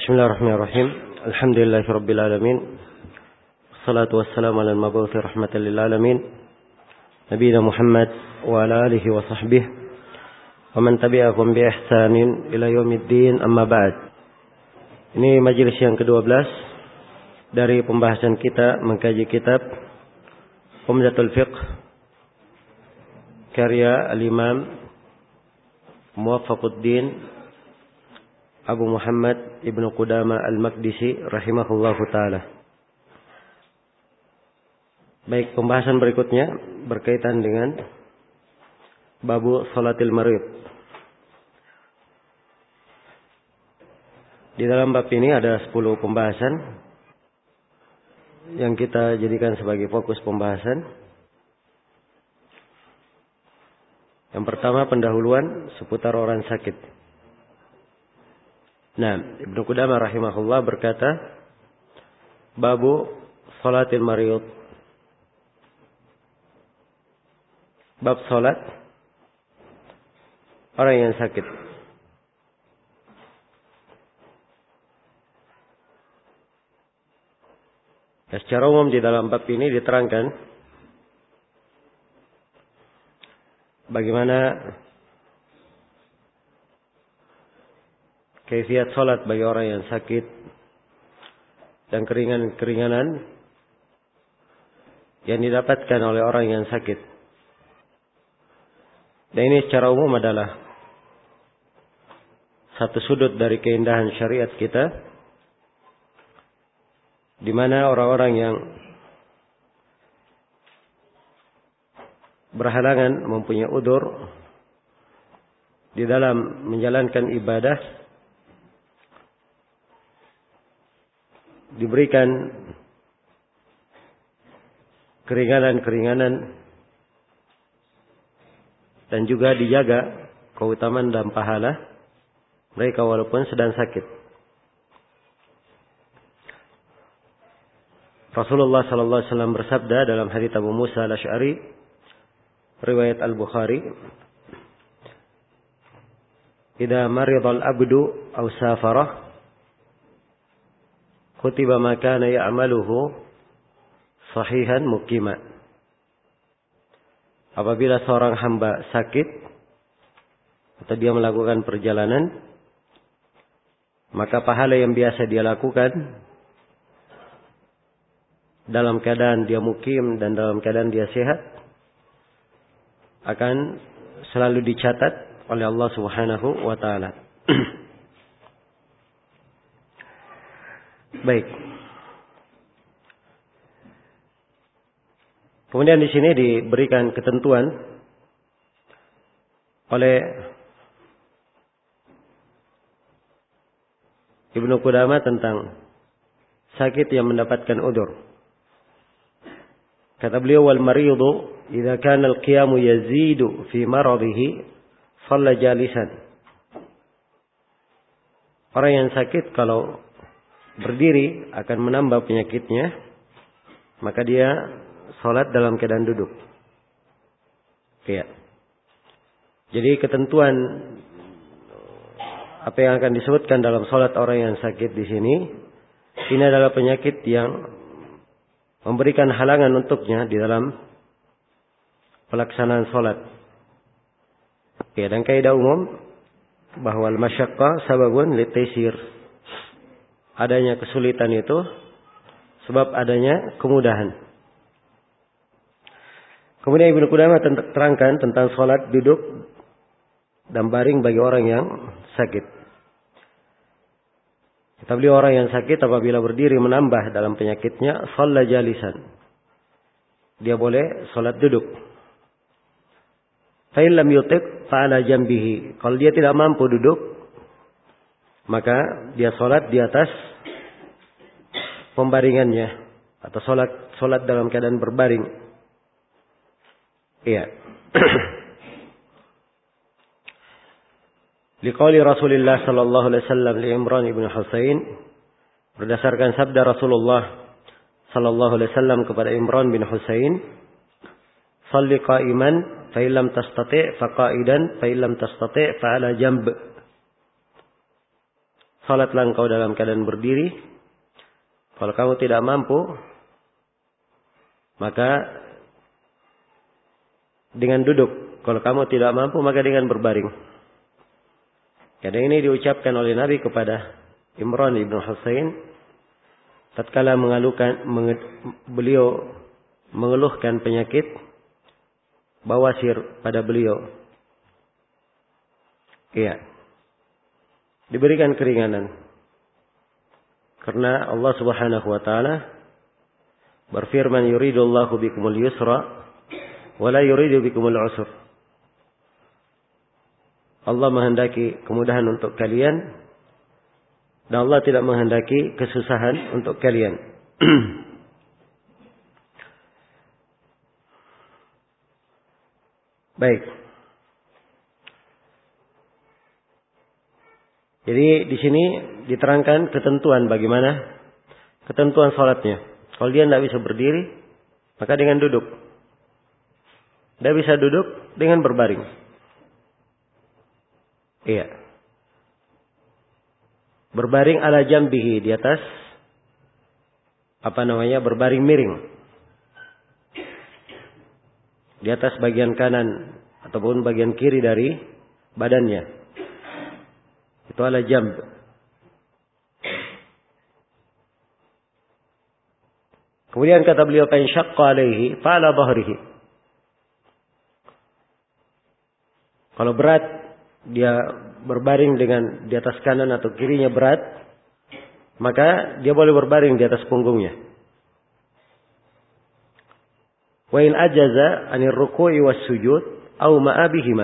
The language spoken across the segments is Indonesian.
Bismillahirrahmanirrahim. Alhamdulillahirabbil alamin. Wassalatu wassalamu ala al-mabu'uts rahmatan lil alamin. Nabiyina Muhammad wa ala alihi wa sahbihi wa man tabi'ahum bi ihsanin ila yaumiddin, amma ba'd. Ini majelis yang ke-12 dari pembahasan kita mengkaji kitab Umdatul Fiqh karya al-Imam Muwaffaquddin Abu Muhammad Ibnu Qudamah Al-Maqdisi rahimahullahu ta'ala. Baik, pembahasan berikutnya berkaitan dengan babu salatil marid. Di dalam bab ini ada 10 pembahasan yang kita jadikan sebagai fokus pembahasan. Yang pertama, pendahuluan seputar orang sakit. Nah, Ibnu Qudamah rahimahullah berkata, babu salatil marid. Bab salat orang yang sakit. Ya, secara umum di dalam bab ini diterangkan bagaimana kaifiat salat bagi orang yang sakit dan keringanan-keringanan yang didapatkan oleh orang yang sakit. Dan ini secara umum adalah satu sudut dari keindahan syariat kita, di mana orang-orang yang berhalangan mempunyai udzur di dalam menjalankan ibadah diberikan keringanan-keringanan dan juga dijaga keutamaan dan pahala mereka walaupun sedang sakit. Rasulullah sallallahu alaihi wasallam bersabda dalam hadits Abu Musa Al-Asy'ari riwayat Al-Bukhari, "Idza maridal abdu aw safarah kutiba ma kana ya'maluhu sahihan muqima." Apabila seorang hamba sakit atau dia melakukan perjalanan, maka pahala yang biasa dia lakukan dalam keadaan dia mukim dan dalam keadaan dia sehat akan selalu dicatat oleh Allah Subhanahu wa taala. Baik. Kemudian di sini diberikan ketentuan oleh Ibnu Qudamah tentang sakit yang mendapatkan udzur. Kata beliau, wal maridu idza kana al-qiyamu yazidu fi maradihi shalla jalisan. Orang yang sakit kalau berdiri akan menambah penyakitnya, maka dia salat dalam keadaan duduk. Ya. Jadi ketentuan apa yang akan disebutkan dalam salat orang yang sakit di sini, ini adalah penyakit yang memberikan halangan untuknya di dalam pelaksanaan salat. Ya, dan kaidah umum bahwa al-masyaqqah sababun litaysir. Adanya kesulitan itu sebab adanya kemudahan. Kemudian Ibnu Qudamah terangkan tentang salat duduk dan baring bagi orang yang sakit. Kata beliau, orang yang sakit apabila berdiri menambah dalam penyakitnya, shalla jalisan. Dia boleh salat duduk. Fa in lam yutiq fa ala jambihi. Kalau dia tidak mampu duduk, maka dia salat di atas pembaringannya atau salat dalam keadaan berbaring. Iya. Liqauli Rasulullah sallallahu alaihi wasallam li Imran ibn Husain, berdasarkan sabda Rasulullah sallallahu alaihi wasallam kepada Imran bin Husain, "Shalli qa'iman fa illam tastati' fa qa'idan fa illam tastati' fa ala jamb." salatlah engkau dalam keadaan berdiri. Kalau kamu tidak mampu, maka dengan duduk. Kalau kamu tidak mampu, maka dengan berbaring. Kadang ini diucapkan oleh Nabi kepada Imran ibn Husain tatkala beliau mengeluhkan penyakit bawasir pada beliau. Iya. Diberikan keringanan. Karena Allah Subhanahu wa taala berfirman, yuridullahu bikumul yusra wa la yuridu bikumul usra. Allah menghendaki kemudahan untuk kalian dan Allah tidak menghendaki kesusahan untuk kalian. Baik. Jadi di sini diterangkan ketentuan bagaimana ketentuan salatnya. Kalau dia tidak bisa berdiri, maka dengan duduk. Tidak bisa duduk dengan berbaring. Iya. Berbaring ala jambihi, di atas berbaring miring. Di atas bagian kanan ataupun bagian kiri dari badannya. Itu ala jamb. Kemudian kata beliau, fa in syaqqa alaihi fa ala dhahrihi. Kalau berat dia berbaring dengan di atas kanan atau kirinya berat, maka dia boleh berbaring di atas punggungnya. Wa in ajaza 'anil ruku'i was sujud aw ma'a bihima.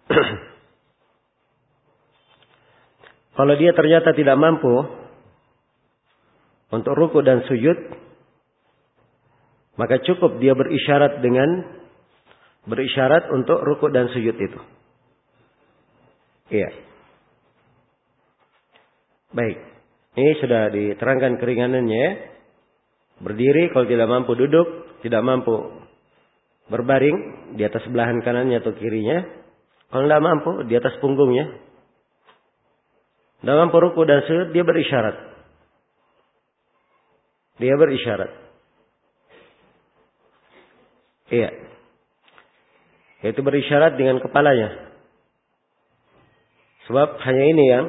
Kalau dia ternyata tidak mampu untuk ruku dan sujud, maka cukup dia berisyarat untuk ruku dan sujud itu. Iya. Baik. Ini sudah diterangkan keringanannya. Berdiri kalau tidak mampu duduk, tidak mampu berbaring di atas belahan kanannya atau kirinya. Kalau tidak mampu di atas punggungnya. Tidak mampu ruku dan sujud, dia berisyarat. Iya. Yaitu berisyarat dengan kepalanya. Sebab hanya ini yang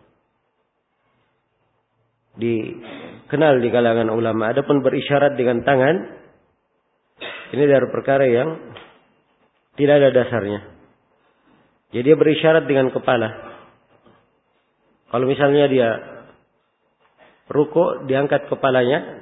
dikenal di kalangan ulama. Adapun berisyarat dengan tangan, ini dari perkara yang tidak ada dasarnya. Jadi dia berisyarat dengan kepala. Kalau misalnya dia ruku, diangkat kepalanya.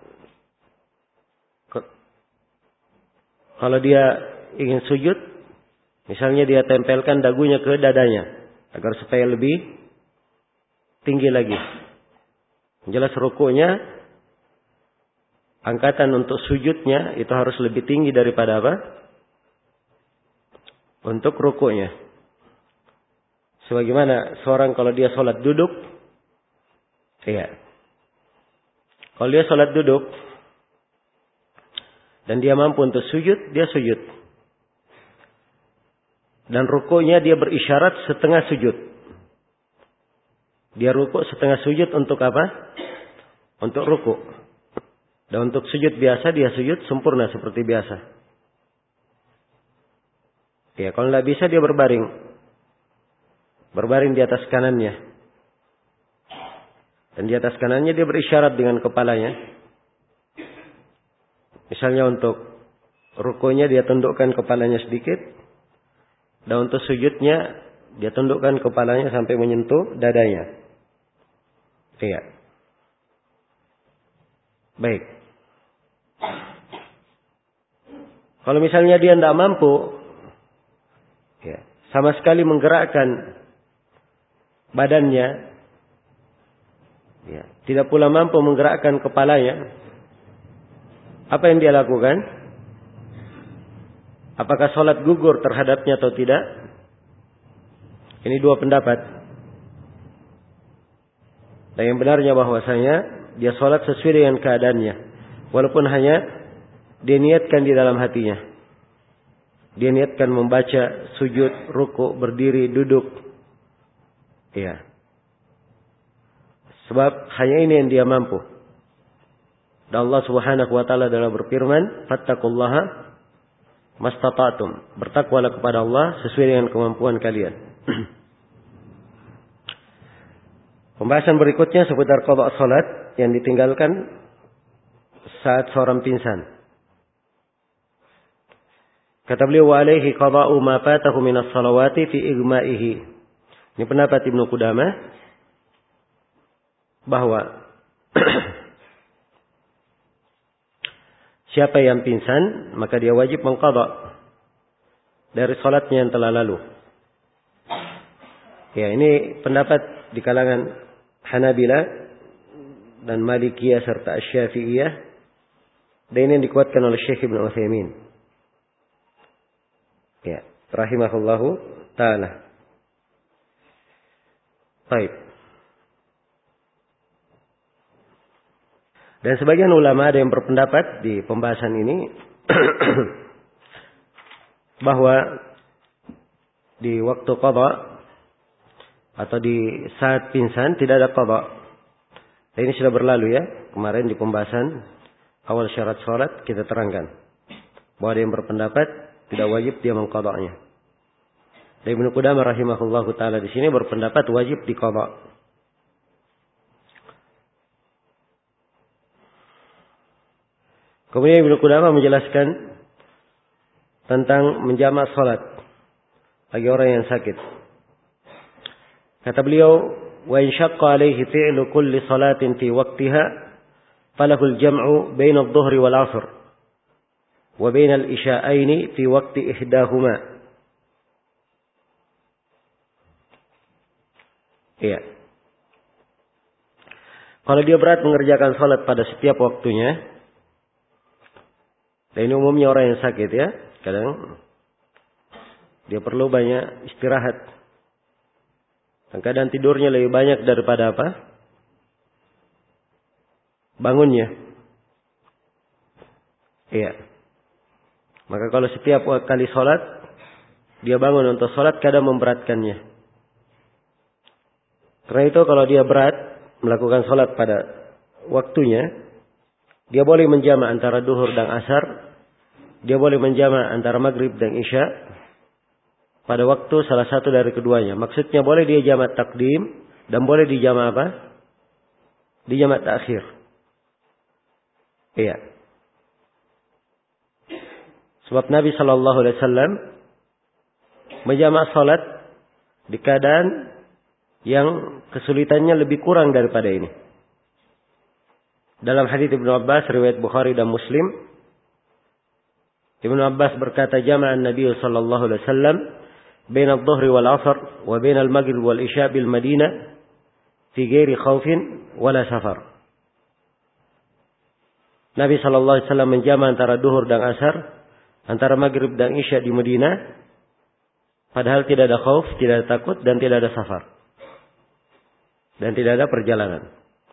Kalau dia ingin sujud, misalnya dia tempelkan dagunya ke dadanya, agar supaya lebih tinggi lagi. Jelas rukunya, angkatan untuk sujudnya itu harus lebih tinggi daripada apa? Untuk rukunya. Sebagaimana seorang kalau dia sholat duduk, iya. Kalau dia sholat duduk dan dia mampu untuk sujud, dia sujud. Dan rukunya dia berisyarat setengah sujud. Dia ruku setengah sujud untuk apa? Untuk ruku. Dan untuk sujud biasa dia sujud sempurna seperti biasa. Ya, kalau tidak bisa dia berbaring. Berbaring di atas kanannya. Dan di atas kanannya dia berisyarat dengan kepalanya. Misalnya untuk rukunya dia tundukkan kepalanya sedikit. Dan untuk sujudnya dia tundukkan kepalanya sampai menyentuh dadanya. Iya. Baik. Kalau misalnya dia tidak mampu, ya, sama sekali menggerakkan badannya, ya, tidak pula mampu menggerakkan kepalanya, apa yang dia lakukan? Apakah sholat gugur terhadapnya atau tidak? Ini dua pendapat. Dan yang benarnya bahwasanya dia sholat sesuai dengan keadaannya, walaupun hanya dia niatkan di dalam hatinya. Dia niatkan membaca, sujud, ruku, berdiri, duduk. Iya. Sebab hanya ini yang dia mampu. Dan Allah Subhanahu wa taala adalah berfirman, "Fattaqullaha mastata'tum." Bertakwalah kepada Allah sesuai dengan kemampuan kalian. Pembahasan berikutnya seputar qada salat yang ditinggalkan saat seorang pingsan. Kata beliau, "Wa alaihi qada'u ma fatahu min as-salawati fi igma'ihi." Ini pendapat Ibnu Qudamah bahwa siapa yang pingsan, maka dia wajib mengqadha dari salatnya yang telah lalu. Ya, ini pendapat di kalangan Hanabilah dan Malikiyah serta Asy-Syafi'iyah, dan ini yang dikuatkan oleh Syekh Ibnu Utsaimin. Ya, rahimahullahu taala. Baik. Dan sebagian ulama ada yang berpendapat di pembahasan ini bahwa di waktu qadha atau di saat pingsan tidak ada qadha. Dan ini sudah berlalu ya. Kemarin di pembahasan awal syarat salat kita terangkan bahwa ada yang berpendapat tidak wajib dia mengqadha'nya. Dan Ibnu Qudamah rahimahullahu taala di sini berpendapat wajib diqadha. Kemudian Ibnu Qudamah menjelaskan tentang menjamak salat bagi orang yang sakit. Kata beliau, "Wa in syaqqa alaihi fi'lu kulli salatin fi waqtiha, falahu al-jam'u baina adh-dhuhri wal 'ashr wa baina al-isya'aini fi waqti ihdahuma." Iya. Kalau dia berat mengerjakan salat pada setiap waktunya, dan ini umumnya orang yang sakit ya. Kadang dia perlu banyak istirahat. Dan kadang tidurnya lebih banyak daripada apa? Bangunnya. Iya. Maka kalau setiap kali sholat, dia bangun untuk sholat, kadang memberatkannya. Karena itu kalau dia berat melakukan sholat pada waktunya, dia boleh menjamak antara duhur dan asar. Dia boleh menjamak antara maghrib dan isya pada waktu salah satu dari keduanya. Maksudnya boleh dia jamak takdim dan boleh dijamak apa? Dijamak takhir. Iya. Sebab Nabi sallallahu alaihi wasallam menjamak salat di keadaan yang kesulitannya lebih kurang daripada ini. Dalam hadits Ibnu Abbas riwayat Bukhari dan Muslim, Ibnu Abbas berkata, "Jama'an Nabi sallallahu alaihi wasallam baina adh-dhuhri wal 'ashr wa baina al-maghrib wal isya bil Madinah fi ghairi khaufin wala safar." Nabi sallallahu alaihi wasallam menjama antara duhur dan asar, antara maghrib dan isya di Madinah, padahal tidak ada khauf, tidak ada takut dan tidak ada safar. Dan tidak ada perjalanan.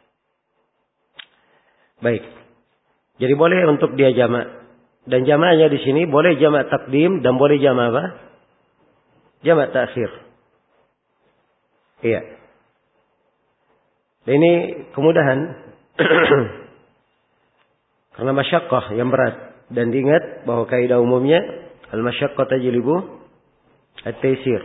Baik. Jadi boleh untuk dia jamak. Dan jamaknya di sini boleh jamak takdim dan boleh jamak apa? Jamak takhir. Iya. Dan ini kemudahan karena masyaqqah yang berat, dan diingat bahwa kaidah umumnya al-masyaqqah tajlibu at-taysir.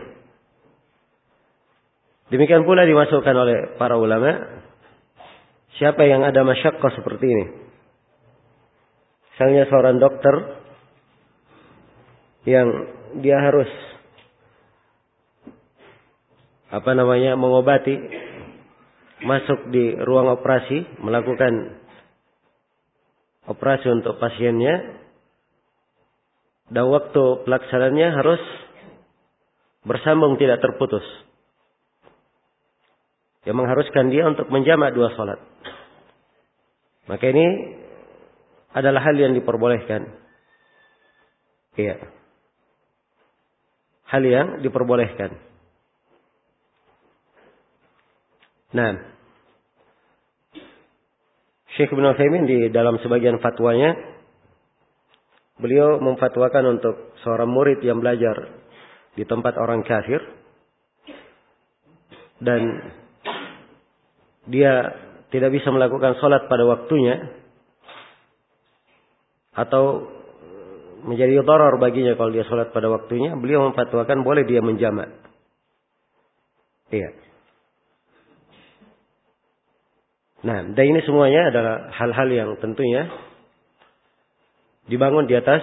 Demikian pula dimasukkan oleh para ulama, siapa yang ada masyaqqah seperti ini. Misalnya seorang dokter yang dia harus mengobati, masuk di ruang operasi, melakukan operasi untuk pasiennya, dan waktu pelaksanaannya harus bersambung tidak terputus, yang mengharuskan dia untuk menjamak 2 salat. Maka ini adalah hal yang diperbolehkan. Iya. Hal yang diperbolehkan. Nah, Syekh Ibnu Utsaimin di dalam sebagian fatwanya, beliau memfatwakan untuk seorang murid yang belajar di tempat orang kafir dan dia tidak bisa melakukan sholat pada waktunya, atau menjadi dharar baginya kalau dia sholat pada waktunya, beliau memfatwakan boleh dia menjamak. Iya. Nah, dan ini semuanya adalah hal-hal yang tentunya dibangun di atas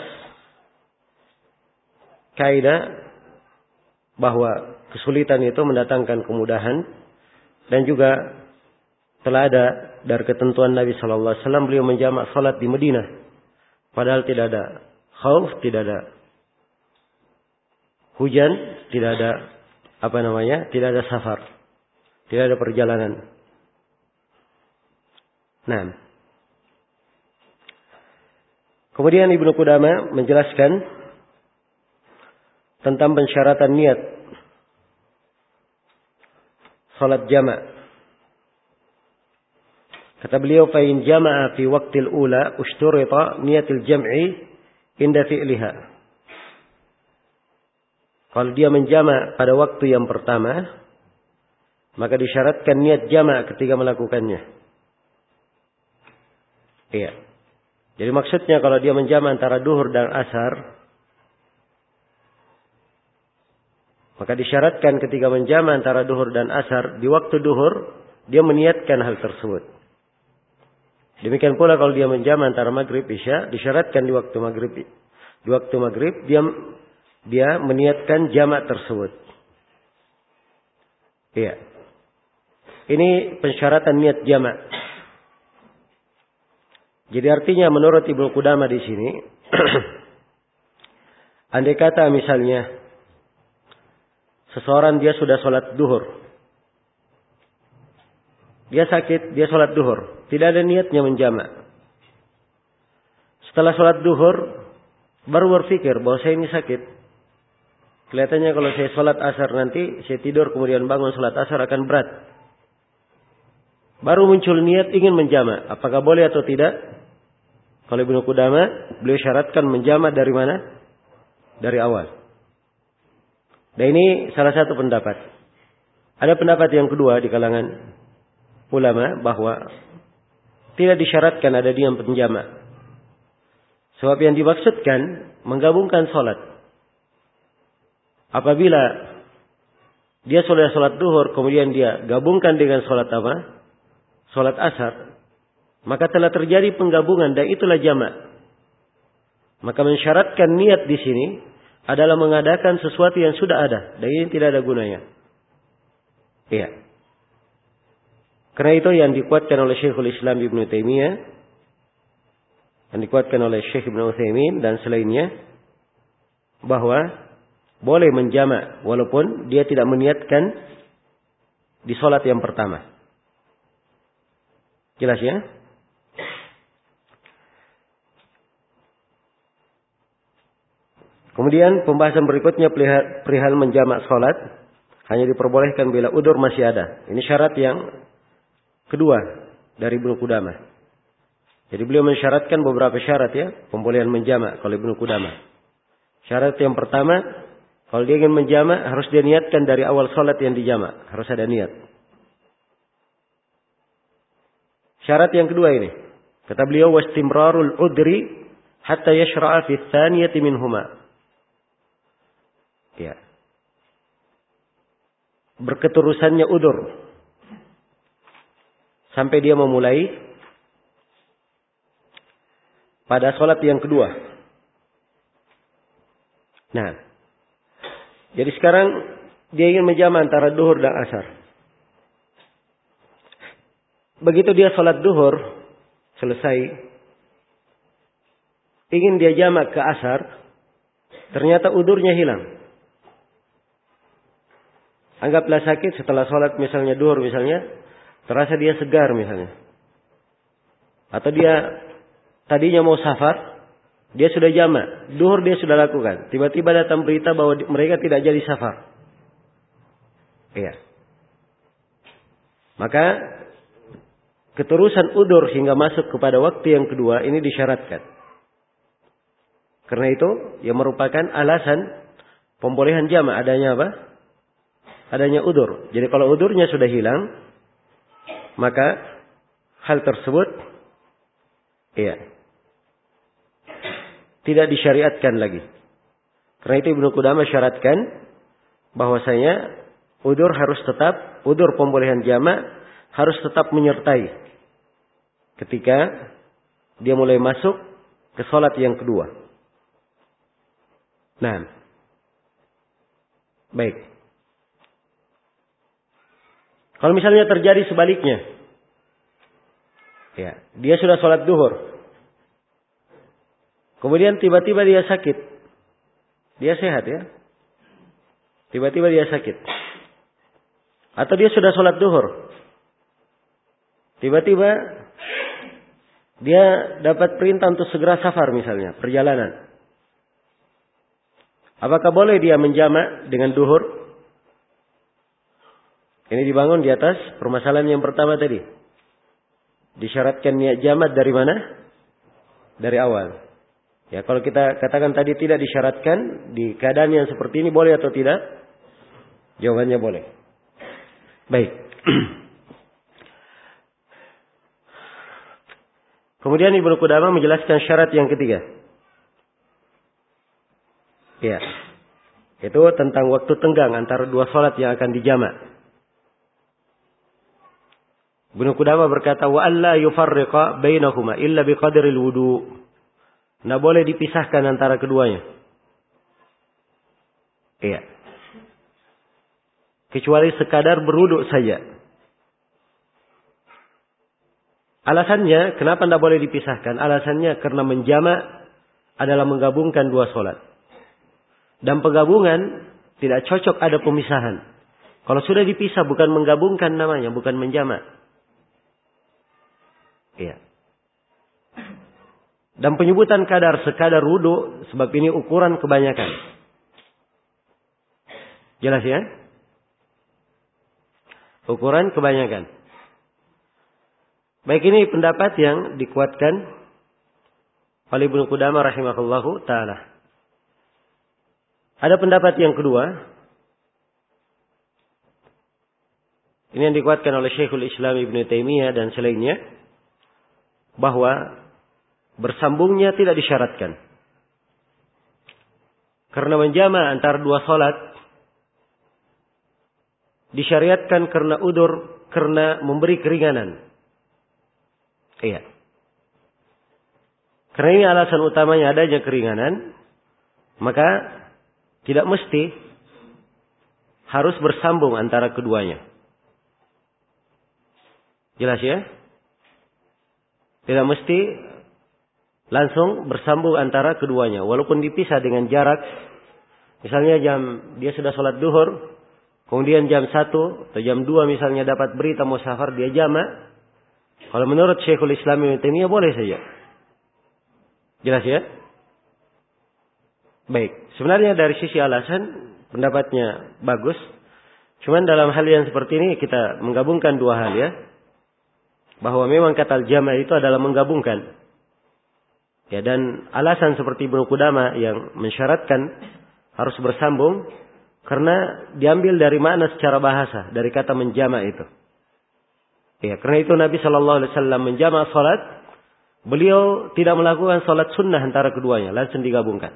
kaidah bahwa kesulitan itu mendatangkan kemudahan, dan juga telah ada dari ketentuan Nabi sallallahu alaihi wasallam beliau menjamak salat di Madinah padahal tidak ada khauf, tidak ada hujan, tidak ada tidak ada safar, tidak ada perjalanan. Nah, kemudian Ibnu Qudamah menjelaskan tentang pensyaratan niat salat jamak. Kata beliau, fa in jama'a fi waqtil ula ushturita niyatul jam'i inda fi'liha. Kalau dia menjamak pada waktu yang pertama, maka disyaratkan niat jamak ketika melakukannya. Iya. Jadi maksudnya kalau dia menjamak antara duhur dan asar, maka disyaratkan ketika menjamak antara duhur dan asar, di waktu duhur dia meniatkan hal tersebut. Demikian pula kalau dia menjamak antara maghrib isya, disyaratkan di waktu maghrib. Di waktu maghrib dia meniatkan jamak tersebut. Iya. Ini pensyaratan niat jamak. Jadi artinya menurut Ibnu Qudamah di sini, andai kata misalnya seseorang dia sudah sholat duhur, dia sakit, dia sholat duhur, tidak ada niatnya menjamak. Setelah sholat duhur, baru berpikir bahwa saya ini sakit. Kelihatannya kalau saya sholat asar nanti, saya tidur kemudian bangun sholat asar akan berat. Baru muncul niat ingin menjamak. Apakah boleh atau tidak? Kalau Ibnu Qudamah, beliau syaratkan menjamak dari mana? Dari awal. Dan ini salah satu pendapat. Ada pendapat yang kedua di kalangan ulama bahwa tidak disyaratkan ada niat penjamak. Sebab yang dimaksudkan menggabungkan sholat. Apabila dia sudah sholat duhur, kemudian dia gabungkan dengan sholat apa? Sholat asar, maka telah terjadi penggabungan dan itulah jamak. Maka mensyaratkan niat di sini adalah mengadakan sesuatu yang sudah ada dan ini tidak ada gunanya. Iya. Karena itu yang dikuatkan oleh Syekhul Islam Ibnu Taimiyah, yang dikuatkan oleh Syekh Ibnu Utsaimin dan selainnya, bahwa boleh menjamak walaupun dia tidak meniatkan di sholat yang pertama. Jelas ya? Kemudian pembahasan berikutnya perihal menjamak sholat hanya diperbolehkan bila udzur masih ada. Ini syarat yang kedua dari Ibnu Qudamah. Jadi beliau mensyaratkan beberapa syarat ya, pembolehan menjamak kalau Ibnu Qudamah. Syarat yang pertama, kalau dia ingin menjamak harus dia niatkan dari awal sholat yang dijamak, harus ada niat. Syarat yang kedua ini, kata beliau, wastimrarul udri hatta yashra'a fi tsaniyati minhuma. Ya. Berketerusannya udzur sampai dia memulai pada sholat yang kedua. Nah, jadi sekarang dia ingin menjamak antara duhur dan asar. Begitu dia sholat duhur selesai, ingin dia jamak ke asar, ternyata udzurnya hilang. Anggaplah sakit setelah sholat misalnya duhur misalnya, terasa dia segar misalnya. Atau dia tadinya mau safar, dia sudah jamak, duhur dia sudah lakukan. Tiba-tiba datang berita bahwa mereka tidak jadi safar. Iya. Maka keterusan udzur hingga masuk kepada waktu yang kedua ini disyaratkan. Karena itu yang merupakan alasan pembolehan jamak adanya apa? Adanya udzur. Jadi kalau udzurnya sudah hilang, maka hal tersebut tidak disyariatkan lagi. Karena itu Ibnu Qudamah syaratkan bahwasanya udur pembolehan jamak harus tetap menyertai ketika dia mulai masuk ke salat yang kedua. Nah, baik. Kalau misalnya terjadi sebaliknya, dia sudah salat duhur, kemudian tiba-tiba dia sakit, dia sehat ya, tiba-tiba dia sakit, atau dia sudah salat duhur, tiba-tiba dia dapat perintah untuk segera safar misalnya, perjalanan. Apakah boleh dia menjamak dengan duhur? Ini dibangun di atas permasalahan yang pertama tadi. Disyaratkan niat jamak dari mana? Dari awal. Ya, kalau kita katakan tadi tidak disyaratkan, di keadaan yang seperti ini boleh atau tidak? Jawabannya boleh. Baik. Kemudian Ibnu Qudamah menjelaskan syarat yang ketiga. Ya, itu tentang waktu tenggang antara dua salat yang akan dijamak. Ibnu Qudamah berkata, wa alla yufarriqa bainahuma illa biqadril wudu. Tidak boleh dipisahkan antara keduanya. Iya. Kecuali sekadar berwudu saja. Alasannya, kenapa tidak boleh dipisahkan? Alasannya karena menjamak adalah menggabungkan dua salat. Dan penggabungan tidak cocok ada pemisahan. Kalau sudah dipisah bukan menggabungkan namanya, bukan menjamak. Iya. Dan penyebutan sekadar wudu sebab ini ukuran kebanyakan. Jelas ya? Ukuran kebanyakan. Baik, ini pendapat yang dikuatkan oleh Ibnu Qudamah rahimahullahu ta'ala. Ada pendapat yang kedua. Ini yang dikuatkan oleh Syekhul Islam Ibnu Taimiyah dan selainnya. Bahwa bersambungnya tidak disyaratkan. Karena menjamak antara dua salat disyariatkan karena udur, karena memberi keringanan. Iya. Karena ini alasan utamanya adanya keringanan, maka tidak mesti harus bersambung antara keduanya. Jelas ya? Tidak mesti langsung bersambung antara keduanya. Walaupun dipisah dengan jarak. Misalnya dia sudah sholat duhur. Kemudian jam 1 atau jam 2 misalnya dapat berita mau safar, dia jamak. Kalau menurut Syekhul Islam Ibnu Taimiyah boleh saja. Jelas ya? Baik. Sebenarnya dari sisi alasan pendapatnya bagus. Cuman dalam hal yang seperti ini kita menggabungkan dua hal ya. Bahwa memang kata jamak itu adalah menggabungkan. Ya, dan alasan seperti Ibnu Qudamah yang mensyaratkan harus bersambung karena diambil dari makna secara bahasa dari kata menjamak itu. Ya, karena itu Nabi sallallahu alaihi wasallam menjamak salat, beliau tidak melakukan salat sunnah antara keduanya, langsung digabungkan.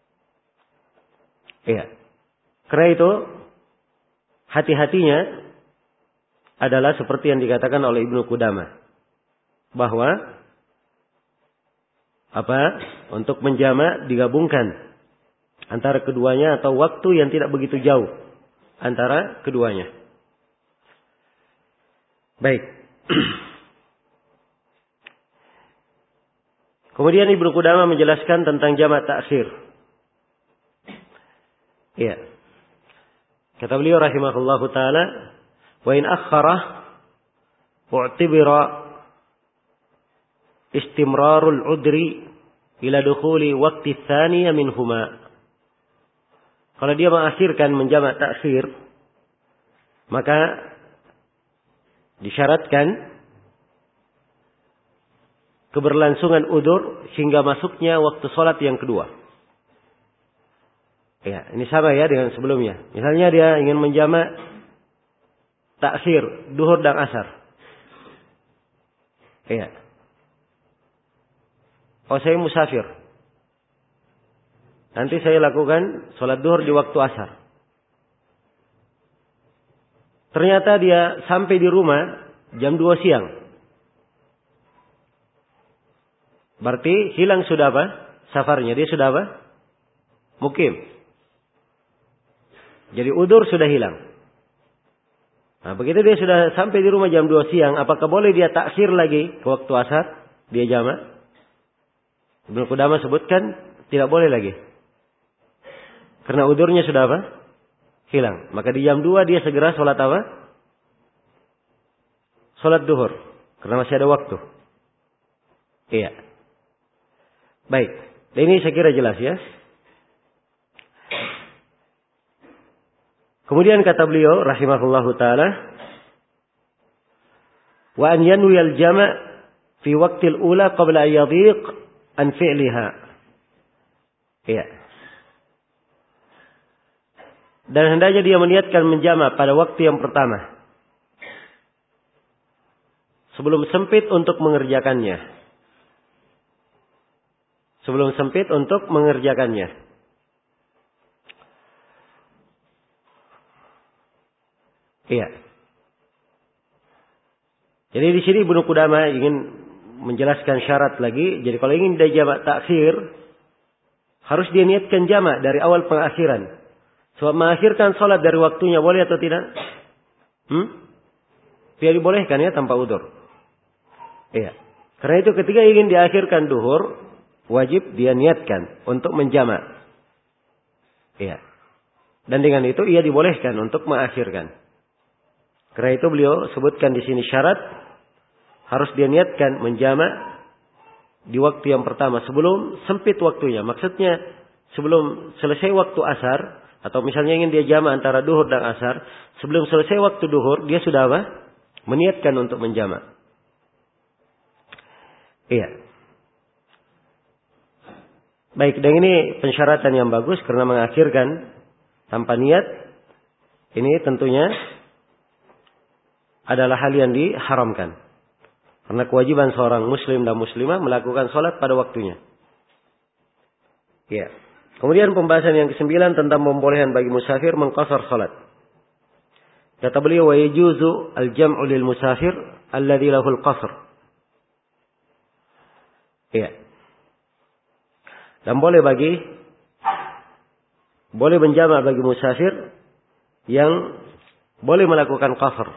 Iya. Karena itu hati-hatinya adalah seperti yang dikatakan oleh Ibnu Qudamah bahwa untuk menjamak digabungkan antara keduanya atau waktu yang tidak begitu jauh antara keduanya. Baik. Kemudian Ibnu Qudamah menjelaskan tentang jamak takhir. Iya. Kata beliau rahimahullahu taala, wa in akhara u'tibira istimrarul udri ila dukhuli waqti tsaniya minhuma. Kalau dia mengakhirkan menjamak takhir, maka disyaratkan keberlangsungan udzur hingga masuknya waktu salat yang kedua. Ya, ini sama ya dengan sebelumnya. Misalnya dia ingin menjamak takhir duhur dan asar. Iya. Oh, saya musafir. Nanti saya lakukan sholat duhur di waktu asar. Ternyata dia sampai di rumah jam 2 siang. Berarti hilang sudah apa? Safarnya. Dia sudah apa? Mukim. Jadi udur sudah hilang. Nah, begitu dia sudah sampai di rumah jam 2 siang. Apakah boleh dia taksir lagi ke waktu asar? Dia jamak? Ibnu Qudamah sebutkan tidak boleh lagi. Karena udurnya sudah apa? Hilang. Maka di jam 2 dia segera sholat apa? Sholat duhur. Karena masih ada waktu. Iya. Baik. Ini saya kira jelas ya. Kemudian kata beliau rahimahullahu ta'ala. Wa an yanwiyal jama' fi waqtil ula qabla an yadhiq an fi'liha. Iya. Dan hendaknya dia meniatkan menjama pada waktu yang pertama. Sebelum sempit untuk mengerjakannya. Sebelum sempit untuk mengerjakannya. Iya. Jadi di sini Ibnu Qudamah ingin menjelaskan syarat lagi. Jadi kalau ingin dia jamak takhir, harus dia niatkan jamak dari awal pengakhiran. Sebab mengakhirkan sholat dari waktunya boleh atau tidak? Tidak dibolehkan ya tanpa udzur. Iya. Karena itu ketika ingin diakhirkan duhur, wajib dia niatkan untuk menjamak. Iya. Dan dengan itu ia dibolehkan untuk mengakhirkan. Karena itu beliau sebutkan di sini syarat harus dia niatkan menjamak di waktu yang pertama sebelum sempit waktunya. Maksudnya sebelum selesai waktu asar. Atau misalnya ingin dia jamak antara duhur dan asar. Sebelum selesai waktu duhur, dia sudah apa? Meniatkan untuk menjamak. Iya. Baik, dan ini pensyaratan yang bagus. Karena mengakhirkan tanpa niat. Ini tentunya adalah hal yang diharamkan. Karena kewajiban seorang muslim dan muslimah melakukan sholat pada waktunya. Iya. Kemudian pembahasan yang ke-9 tentang pembolehan bagi musafir mengqasar salat. Kata beliau wa yajuzu al-jam'u lil musafir alladhi lahu al-qasr. Iya. Dan boleh menjamak bagi musafir yang boleh melakukan qasr.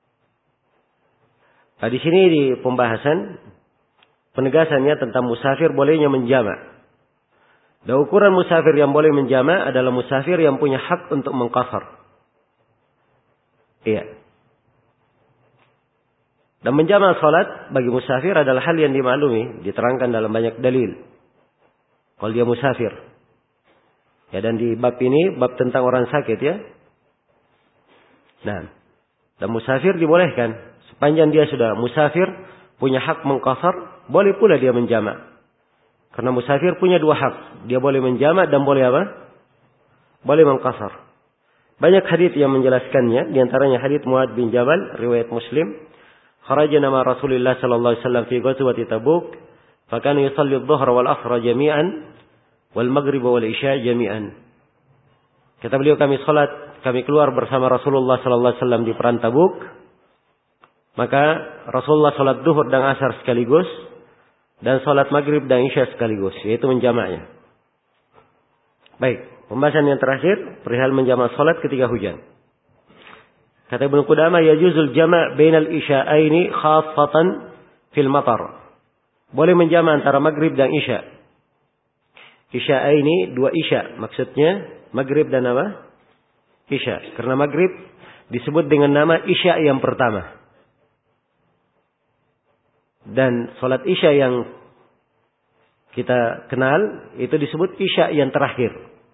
Nah, di sini di pembahasan penegasannya tentang musafir bolehnya menjamak. Dan ukuran musafir yang boleh menjamak adalah musafir yang punya hak untuk mengqasar. Iya. Dan menjamak salat bagi musafir adalah hal yang dimaklumi, diterangkan dalam banyak dalil. Kalau dia musafir. Ya, dan di bab ini bab tentang orang sakit ya. Nah, dan musafir dibolehkan sepanjang dia sudah musafir, punya hak mengqasar, boleh pula dia menjamak. Karena musafir punya dua hak. Dia boleh menjamak dan boleh apa? Boleh mengqasar. Banyak hadits yang menjelaskannya. Di antaranya hadits Muadz bin Jabal, riwayat Muslim. Kharajna ma Rasulillah sallallahu alaihi wasallam fi ghazwati Tabuk, fa kana yusalli adh-dhuhra wal 'ashra jami'an wal maghrib wal isya jami'an. Kata beliau kami keluar bersama Rasulullah sallallahu alaihi wasallam di perang Tabuk. Maka Rasulullah salat duhur dan asar sekaligus. Dan sholat maghrib dan isya sekaligus. Yaitu menjamaknya. Baik. Pembahasan yang terakhir. Perihal menjamak sholat ketika hujan. Kata Ibnu Qudamah. Yajuzul jama' bainal isya'aini khassatan fil matar. Boleh menjamak antara maghrib dan isya. Isya'aini dua isya. Maksudnya maghrib dan apa? Isya. Karena maghrib disebut dengan nama isya yang pertama. Dan sholat isya yang kita kenal itu disebut isya yang terakhir.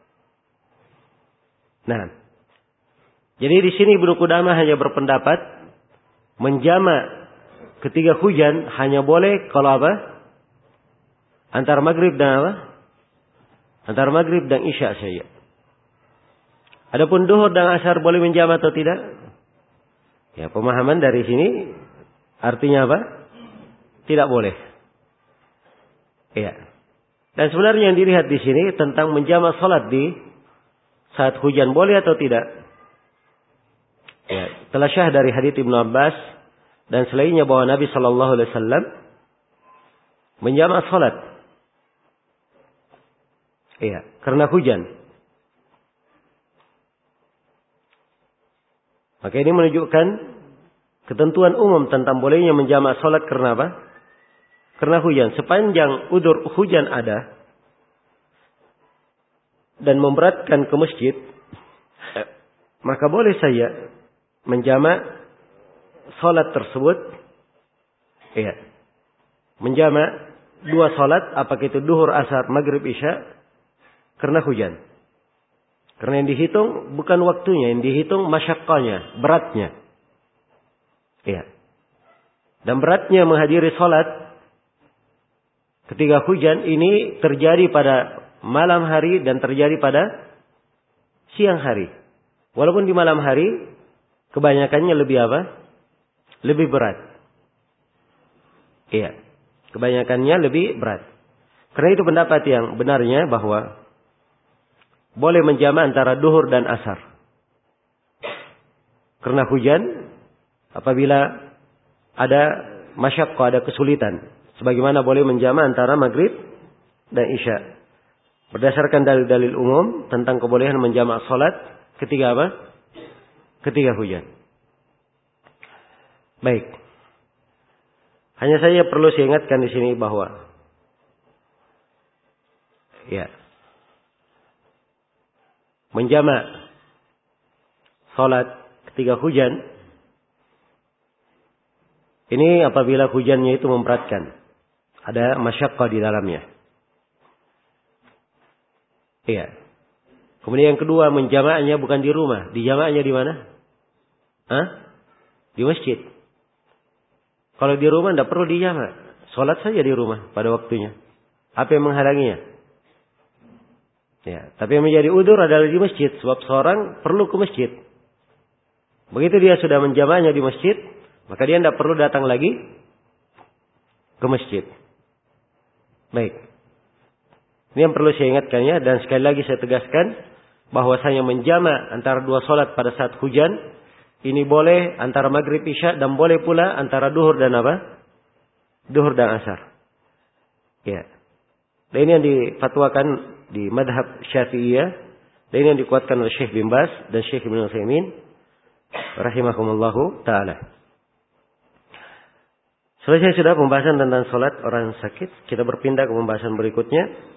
Nah, jadi di sini Ibnu Qudamah hanya berpendapat menjamak ketika hujan hanya boleh kalau apa? Antara maghrib dan apa? Antara maghrib dan isya saja. Adapun duhur dan asar boleh menjamak atau tidak? Ya, pemahaman dari sini artinya apa? tidak boleh. Iya. Dan sebenarnya yang dilihat di sini tentang menjamak salat di saat hujan boleh atau tidak. Ya, telah syah dari hadits Ibnu Abbas dan selainnya bahwa Nabi Shallallahu Alaihi Wasallam menjamak salat. Iya, karena hujan. Maka ini menunjukkan ketentuan umum tentang bolehnya menjamak salat karena apa? Karena hujan. Sepanjang udzur hujan ada dan memberatkan ke masjid, maka boleh saya menjamak salat tersebut. Iya. Menjamak dua salat, apakah itu duhur, asar, maghrib, isya, karena hujan. Karena yang dihitung bukan waktunya, yang dihitung masyaqqahnya, beratnya. Iya. Dan beratnya menghadiri salat ketika hujan ini terjadi pada malam hari dan terjadi pada siang hari. Walaupun di malam hari kebanyakannya lebih apa? Lebih berat. Iya. Kebanyakannya lebih berat. Karena itu pendapat yang benarnya bahwa boleh menjamak antara duhur dan asar. Karena hujan, apabila ada masyaqqah, ada kesulitan. Sebagaimana boleh menjamak antara maghrib dan isya. Berdasarkan dalil-dalil umum tentang kebolehan menjamak salat ketika apa? Ketika hujan. Baik. Hanya saja perlu saya ingatkan di sini bahwa ya, menjamak salat ketika hujan ini apabila hujannya itu memberatkan, ada masyaqqah di dalamnya. Iya. Kemudian yang kedua, menjamaknya bukan di rumah, dijamaknya di mana? Di masjid. Kalau di rumah tidak perlu dijamak, salat saja di rumah pada waktunya. Apa yang menghalanginya? Ya, tapi yang menjadi udzur adalah di masjid, sebab seorang perlu ke masjid. Begitu dia sudah menjamaknya di masjid, maka dia tidak perlu datang lagi ke masjid. Baik. Ini yang perlu saya ingatkannya, dan sekali lagi saya tegaskan bahwasanya menjamak antara dua salat pada saat hujan ini boleh antara maghrib isya dan boleh pula antara duhur dan apa? Duhur dan asar. Ya. Dan ini yang difatwakan di madhab Syafi'iyah, dan ini yang dikuatkan oleh Syekh bin Baz dan Syekh Ibnu Utsaimin rahimahumullahu taala. Selesai sudah pembahasan tentang salat orang sakit, kita berpindah ke pembahasan berikutnya.